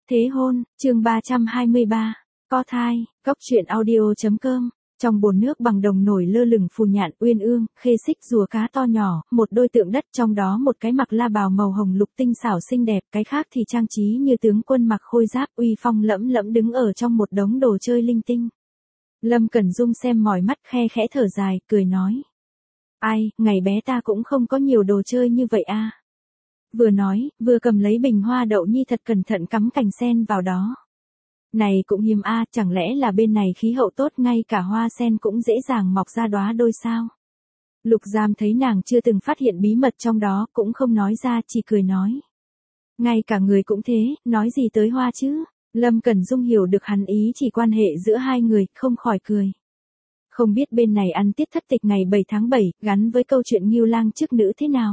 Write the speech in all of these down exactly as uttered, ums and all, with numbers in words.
Thế hôn, chương ba trăm hai mươi ba, có thai, cóc truyện audio.com. Trong bồn nước bằng đồng nổi lơ lửng phù nhạn, uyên ương, khê xích, rùa cá to nhỏ, một đôi tượng đất, trong đó một cái mặc la bào màu hồng lục tinh xảo xinh đẹp, cái khác thì trang trí như tướng quân mặc khôi giáp, uy phong lẫm lẫm đứng ở trong một đống đồ chơi linh tinh. Lâm Cẩn Dung xem mỏi mắt, khe khẽ thở dài, cười nói: Ai, ngày bé ta cũng không có nhiều đồ chơi như vậy a. Vừa nói, vừa cầm lấy bình hoa đậu nhi thật cẩn thận cắm cành sen vào đó. Này cũng hiếm a, chẳng lẽ là bên này khí hậu tốt ngay cả hoa sen cũng dễ dàng mọc ra đóa đôi sao? Lục Giam thấy nàng chưa từng phát hiện bí mật trong đó, cũng không nói ra, chỉ cười nói: Ngay cả người cũng thế, nói gì tới hoa chứ? Lâm Cẩn Dung hiểu được hắn ý chỉ quan hệ giữa hai người, không khỏi cười. Không biết bên này ăn tiết thất tịch ngày bảy tháng bảy, gắn với câu chuyện Ngưu Lang chức nữ thế nào?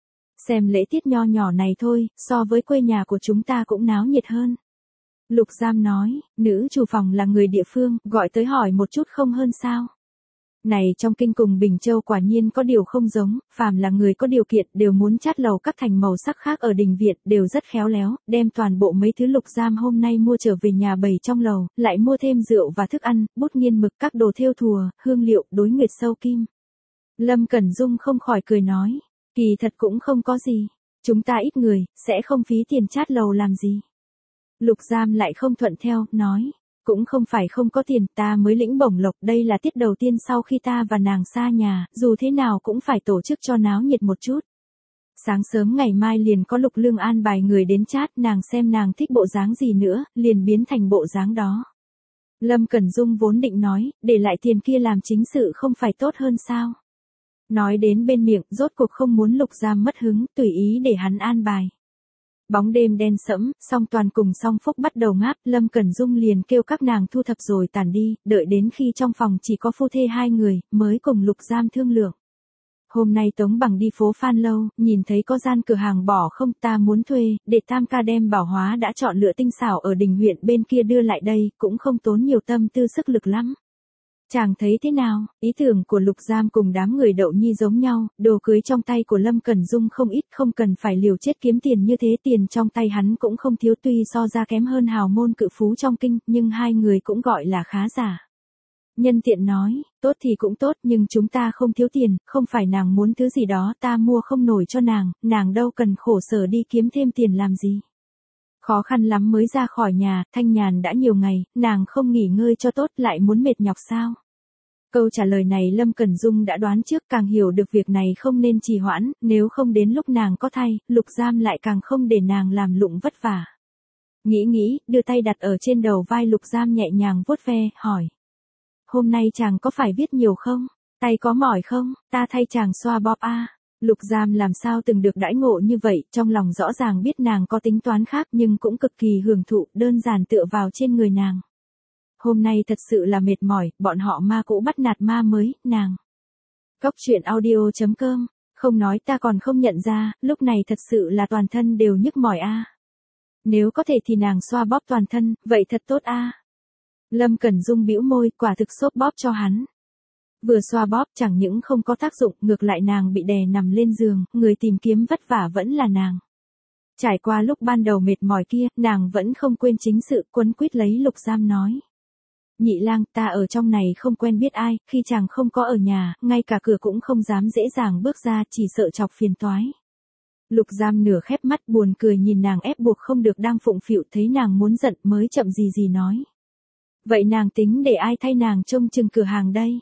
Xem lễ tiết nho nhỏ này thôi, so với quê nhà của chúng ta cũng náo nhiệt hơn. Lục Giam nói, nữ chủ phòng là người địa phương, gọi tới hỏi một chút không hơn sao. Này trong kinh cùng Bình Châu quả nhiên có điều không giống, phàm là người có điều kiện đều muốn chát lầu các thành màu sắc khác ở đình viện, đều rất khéo léo, đem toàn bộ mấy thứ Lục Giam hôm nay mua trở về nhà bày trong lầu, lại mua thêm rượu và thức ăn, bút nghiên mực, các đồ thêu thùa, hương liệu, đối nguyệt sâu kim. Lâm Cẩn Dung không khỏi cười nói, kỳ thật cũng không có gì, chúng ta ít người, sẽ không phí tiền chát lầu làm gì. Lục Giam lại không thuận theo, nói, cũng không phải không có tiền, ta mới lĩnh bổng lộc, đây là tiết đầu tiên sau khi ta và nàng xa nhà, dù thế nào cũng phải tổ chức cho náo nhiệt một chút. Sáng sớm ngày mai liền có Lục Lương an bài người đến chát, nàng xem nàng thích bộ dáng gì nữa, liền biến thành bộ dáng đó. Lâm Cẩn Dung vốn định nói, để lại tiền kia làm chính sự không phải tốt hơn sao? Nói đến bên miệng, rốt cuộc không muốn Lục Giam mất hứng, tùy ý để hắn an bài. Bóng đêm đen sẫm, song toàn cùng song phúc bắt đầu ngáp, Lâm Cẩn Dung liền kêu các nàng thu thập rồi tản đi, đợi đến khi trong phòng chỉ có phu thê hai người, mới cùng Lục Giam thương lượng. Hôm nay Tống Bằng đi phố Phan Lâu, nhìn thấy có gian cửa hàng bỏ không, ta muốn thuê, để tam ca đem bảo hóa đã chọn lựa tinh xảo ở đình huyện bên kia đưa lại đây, cũng không tốn nhiều tâm tư sức lực lắm. Chàng thấy thế nào? Ý tưởng của Lục Giam cùng đám người đậu nhi giống nhau, đồ cưới trong tay của Lâm Cẩn Dung không ít, không cần phải liều chết kiếm tiền như thế, tiền trong tay hắn cũng không thiếu, tuy so ra kém hơn hào môn cự phú trong kinh, nhưng hai người cũng gọi là khá giả. Nhân tiện nói, tốt thì cũng tốt, nhưng chúng ta không thiếu tiền, không phải nàng muốn thứ gì đó ta mua không nổi cho nàng, nàng đâu cần khổ sở đi kiếm thêm tiền làm gì. Khó khăn lắm mới ra khỏi nhà, thanh nhàn đã nhiều ngày, nàng không nghỉ ngơi cho tốt lại muốn mệt nhọc sao? Câu trả lời này Lâm Cẩn Dung đã đoán trước, càng hiểu được việc này không nên trì hoãn, nếu không đến lúc nàng có thai, Lục Giam lại càng không để nàng làm lụng vất vả. Nghĩ nghĩ, đưa tay đặt ở trên đầu vai Lục Giam nhẹ nhàng vuốt ve, hỏi. Hôm nay chàng có phải viết nhiều không? Tay có mỏi không? Ta thay chàng xoa bóp a. Lục Giam làm sao từng được đãi ngộ như vậy, trong lòng rõ ràng biết nàng có tính toán khác nhưng cũng cực kỳ hưởng thụ, đơn giản tựa vào trên người nàng. Hôm nay thật sự là mệt mỏi, bọn họ ma cũ bắt nạt ma mới, nàng. Cóc truyện audio.com, không nói ta còn không nhận ra, lúc này thật sự là toàn thân đều nhức mỏi a. Nếu có thể thì nàng xoa bóp toàn thân, vậy thật tốt a. Lâm Cẩn Dung bĩu môi, quả thực xốp bóp cho hắn. Vừa xoa bóp chẳng những không có tác dụng, ngược lại nàng bị đè nằm lên giường, người tìm kiếm vất vả vẫn là nàng. Trải qua lúc ban đầu mệt mỏi kia, nàng vẫn không quên chính sự, quấn quýt lấy Lục Giam nói. Nhị lang, ta ở trong này không quen biết ai, khi chàng không có ở nhà, ngay cả cửa cũng không dám dễ dàng bước ra, chỉ sợ chọc phiền toái. Lục Giam nửa khép mắt buồn cười nhìn nàng ép buộc không được đang phụng phịu, thấy nàng muốn giận mới chậm gì gì nói. Vậy nàng tính để ai thay nàng trông chừng cửa hàng đây?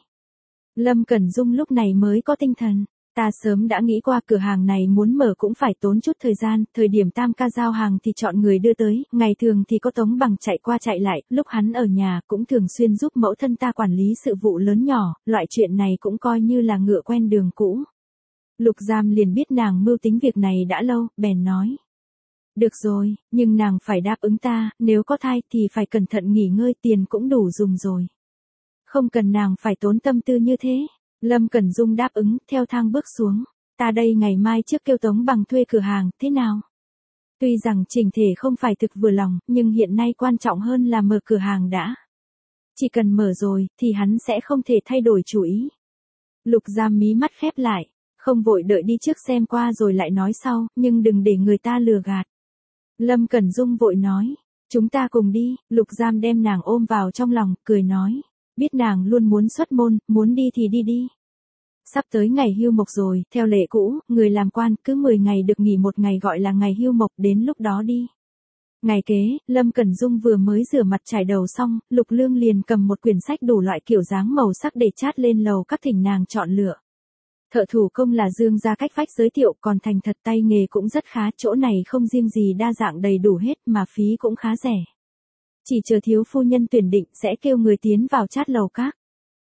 Lâm Cẩn Dung lúc này mới có tinh thần. Ta sớm đã nghĩ qua cửa hàng này muốn mở cũng phải tốn chút thời gian, thời điểm tam ca giao hàng thì chọn người đưa tới, ngày thường thì có Tống Bằng chạy qua chạy lại, lúc hắn ở nhà cũng thường xuyên giúp mẫu thân ta quản lý sự vụ lớn nhỏ, loại chuyện này cũng coi như là ngựa quen đường cũ. Lục Giam liền biết nàng mưu tính việc này đã lâu, bèn nói. Được rồi, nhưng nàng phải đáp ứng ta, nếu có thai thì phải cẩn thận nghỉ ngơi, tiền cũng đủ dùng rồi. Không cần nàng phải tốn tâm tư như thế. Lâm Cẩn Dung đáp ứng, theo thang bước xuống. Ta đây ngày mai trước kêu Tống Bằng thuê cửa hàng, thế nào? Tuy rằng trình thể không phải thực vừa lòng, nhưng hiện nay quan trọng hơn là mở cửa hàng đã. Chỉ cần mở rồi, thì hắn sẽ không thể thay đổi chủ ý. Lục Giam mí mắt khép lại, không vội đợi đi trước xem qua rồi lại nói sau, nhưng đừng để người ta lừa gạt. Lâm Cẩn Dung vội nói, Chúng ta cùng đi, Lục Giam đem nàng ôm vào trong lòng, cười nói. Biết nàng luôn muốn xuất môn, muốn đi thì đi đi. Sắp tới ngày hưu mộc rồi, theo lệ cũ, người làm quan cứ mười ngày được nghỉ một ngày gọi là ngày hưu mộc, đến lúc đó đi. Ngày kế, Lâm Cẩn Dung vừa mới rửa mặt chải đầu xong, Lục Lương liền cầm một quyển sách đủ loại kiểu dáng màu sắc để chát lên lầu các thỉnh nàng chọn lựa. Thợ thủ công là Dương gia cách vách giới thiệu, còn thành thật tay nghề cũng rất khá, chỗ này không riêng gì đa dạng đầy đủ hết mà phí cũng khá rẻ. Chỉ chờ thiếu phu nhân tuyển định sẽ kêu người tiến vào chát lầu các.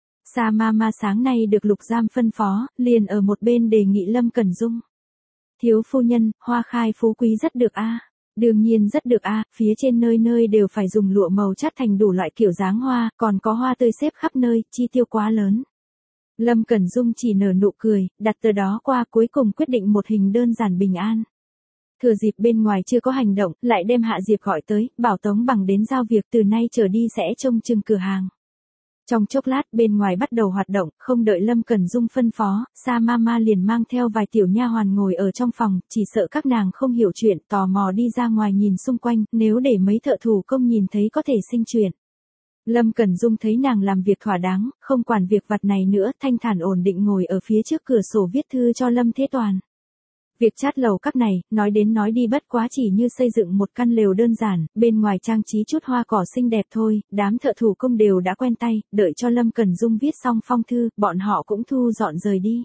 Sa ma ma sáng nay được Lục Giam phân phó, liền ở một bên đề nghị Lâm Cẩn Dung. Thiếu phu nhân, hoa khai phú quý rất được a. À. Đương nhiên rất được a, à, phía trên nơi nơi đều phải dùng lụa màu chát thành đủ loại kiểu dáng hoa, còn có hoa tươi xếp khắp nơi, chi tiêu quá lớn. Lâm Cẩn Dung chỉ nở nụ cười, đặt từ đó qua cuối cùng quyết định một hình đơn giản bình an. Thừa dịp bên ngoài chưa có hành động, lại đem Hạ Diệp gọi tới, bảo Tống Bằng đến giao việc từ nay trở đi sẽ trông chừng cửa hàng. Trong chốc lát bên ngoài bắt đầu hoạt động, không đợi Lâm Cẩn Dung phân phó, Sa Mama liền mang theo vài tiểu nha hoàn ngồi ở trong phòng, chỉ sợ các nàng không hiểu chuyện, tò mò đi ra ngoài nhìn xung quanh, nếu để mấy thợ thủ công nhìn thấy có thể sinh chuyện. Lâm Cẩn Dung thấy nàng làm việc thỏa đáng, không quản việc vặt này nữa, thanh thản ổn định ngồi ở phía trước cửa sổ viết thư cho Lâm Thế Toàn. Việc chát lầu các này, nói đến nói đi bất quá chỉ như xây dựng một căn lều đơn giản, bên ngoài trang trí chút hoa cỏ xinh đẹp thôi, đám thợ thủ công đều đã quen tay, đợi cho Lâm Cẩn Dung viết xong phong thư, bọn họ cũng thu dọn rời đi.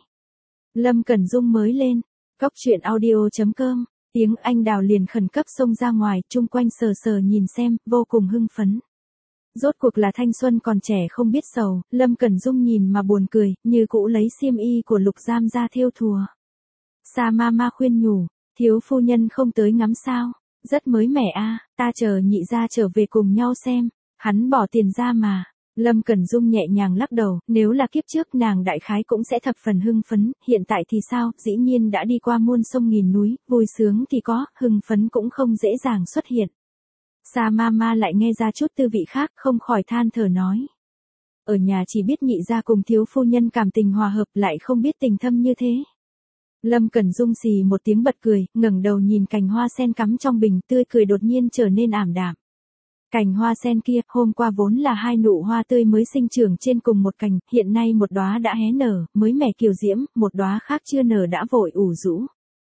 Lâm Cẩn Dung mới lên, cóc truyện audio chấm com, tiếng anh đào liền khẩn cấp xông ra ngoài, chung quanh sờ sờ nhìn xem, vô cùng hưng phấn. Rốt cuộc là thanh xuân còn trẻ không biết sầu, Lâm Cẩn Dung nhìn mà buồn cười, như cũ lấy xiêm y của Lục Giam ra thêu thùa. Sa ma ma khuyên nhủ, thiếu phu nhân không tới ngắm sao, rất mới mẻ a, ta chờ nhị gia trở về cùng nhau xem, hắn bỏ tiền ra mà. Lâm Cẩn Dung nhẹ nhàng lắc đầu, nếu là kiếp trước nàng đại khái cũng sẽ thập phần hưng phấn, hiện tại thì sao, dĩ nhiên đã đi qua muôn sông nghìn núi, vui sướng thì có, hưng phấn cũng không dễ dàng xuất hiện. Sa ma ma lại nghe ra chút tư vị khác, không khỏi than thở nói. Ở nhà chỉ biết nhị gia cùng thiếu phu nhân cảm tình hòa hợp, lại không biết tình thâm như thế. Lâm Cẩn Dung xì một tiếng bật cười, ngẩng đầu nhìn cành hoa sen cắm trong bình, tươi cười đột nhiên trở nên ảm đạm. Cành hoa sen kia, hôm qua vốn là hai nụ hoa tươi mới sinh trưởng trên cùng một cành, hiện nay một đóa đã hé nở, mới mẻ kiều diễm, một đóa khác chưa nở đã vội ủ rũ.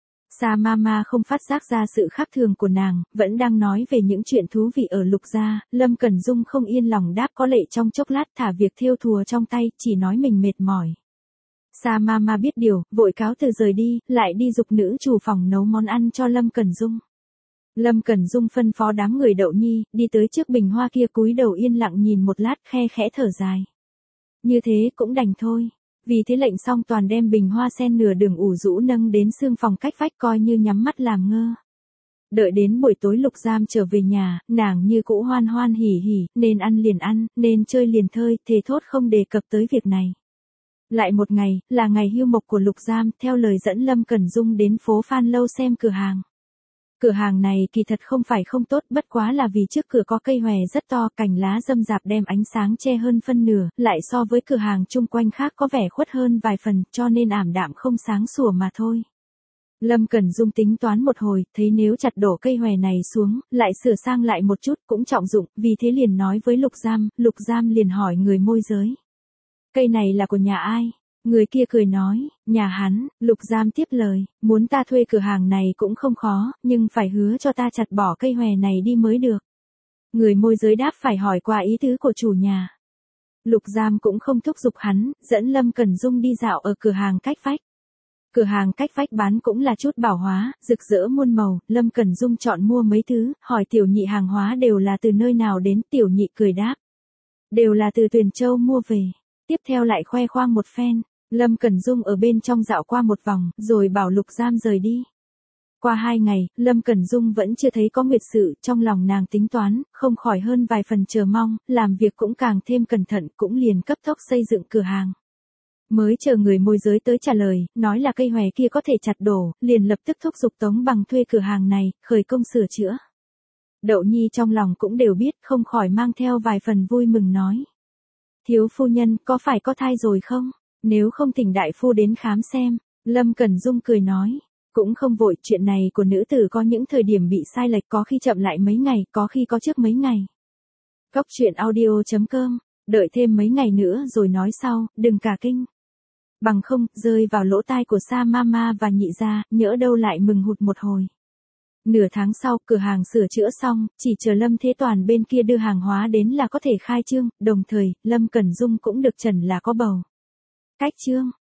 Sa Mama không phát giác ra sự khác thường của nàng, vẫn đang nói về những chuyện thú vị ở Lục gia, Lâm Cẩn Dung không yên lòng đáp có lệ trong chốc lát thả việc thêu thùa trong tay, chỉ nói mình mệt mỏi. Sa Mama biết điều, vội cáo từ rời đi, lại đi giục nữ chủ phòng nấu món ăn cho Lâm Cẩn Dung. Lâm Cẩn Dung phân phó đám người Đậu Nhi, đi tới trước bình hoa kia cúi đầu yên lặng nhìn một lát, khe khẽ thở dài. Như thế cũng đành thôi. Vì thế lệnh xong toàn đem bình hoa sen nửa đường ủ rũ nâng đến xương phòng cách vách coi như nhắm mắt làm ngơ. Đợi đến buổi tối Lục Giam trở về nhà, nàng như cũ hoan hoan hỉ hỉ, nên ăn liền ăn, nên chơi liền thơi, thề thốt không đề cập tới việc này. Lại một ngày, là ngày hưu mộc của Lục Giam, theo lời dẫn Lâm Cẩn Dung đến phố Phan Lâu xem cửa hàng. Cửa hàng này kỳ thật không phải không tốt, bất quá là vì trước cửa có cây hòe rất to, cành lá râm rạp đem ánh sáng che hơn phân nửa, lại so với cửa hàng chung quanh khác có vẻ khuất hơn vài phần, cho nên ảm đạm không sáng sủa mà thôi. Lâm Cẩn Dung tính toán một hồi, thấy nếu chặt đổ cây hòe này xuống, lại sửa sang lại một chút cũng trọng dụng, vì thế liền nói với Lục Giam, Lục Giam liền hỏi người môi giới. Cây này là của nhà ai? Người kia cười nói, nhà hắn. Lục Giam tiếp lời, muốn ta thuê cửa hàng này cũng không khó, nhưng phải hứa cho ta chặt bỏ cây hòe này đi mới được. Người môi giới đáp phải hỏi qua ý tứ của chủ nhà. Lục Giam cũng không thúc giục hắn, dẫn Lâm Cẩn Dung đi dạo ở cửa hàng cách vách. Cửa hàng cách vách bán cũng là chút bảo hóa, rực rỡ muôn màu, Lâm Cẩn Dung chọn mua mấy thứ, hỏi tiểu nhị hàng hóa đều là từ nơi nào đến, tiểu nhị cười đáp. Đều là từ Tuyền Châu mua về. Tiếp theo lại khoe khoang một phen. Lâm Cẩn Dung ở bên trong dạo qua một vòng, rồi bảo Lục Giam rời đi. Qua hai ngày, Lâm Cẩn Dung vẫn chưa thấy có nguyệt sự, trong lòng nàng tính toán, không khỏi hơn vài phần chờ mong, làm việc cũng càng thêm cẩn thận, cũng liền cấp tốc xây dựng cửa hàng. Mới chờ người môi giới tới trả lời, nói là cây hòe kia có thể chặt đổ, liền lập tức thúc giục Tống Bằng thuê cửa hàng này, khởi công sửa chữa. Đậu Nhi trong lòng cũng đều biết, không khỏi mang theo vài phần vui mừng nói. Thiếu phu nhân, có phải có thai rồi không? Nếu không thỉnh đại phu đến khám xem. Lâm Cẩn Dung cười nói. Cũng không vội, chuyện này của nữ tử có những thời điểm bị sai lệch, có khi chậm lại mấy ngày, có khi có trước mấy ngày. Cốc truyện audio chấm com, đợi thêm mấy ngày nữa rồi nói sau, đừng cả kinh. Bằng không, rơi vào lỗ tai của Sa Mama và Nhị gia, nhỡ đâu lại mừng hụt một hồi. Nửa tháng sau, cửa hàng sửa chữa xong, chỉ chờ Lâm Thế Toàn bên kia đưa hàng hóa đến là có thể khai trương, đồng thời, Lâm Cẩn Dung cũng được trần là có bầu. Cách trương.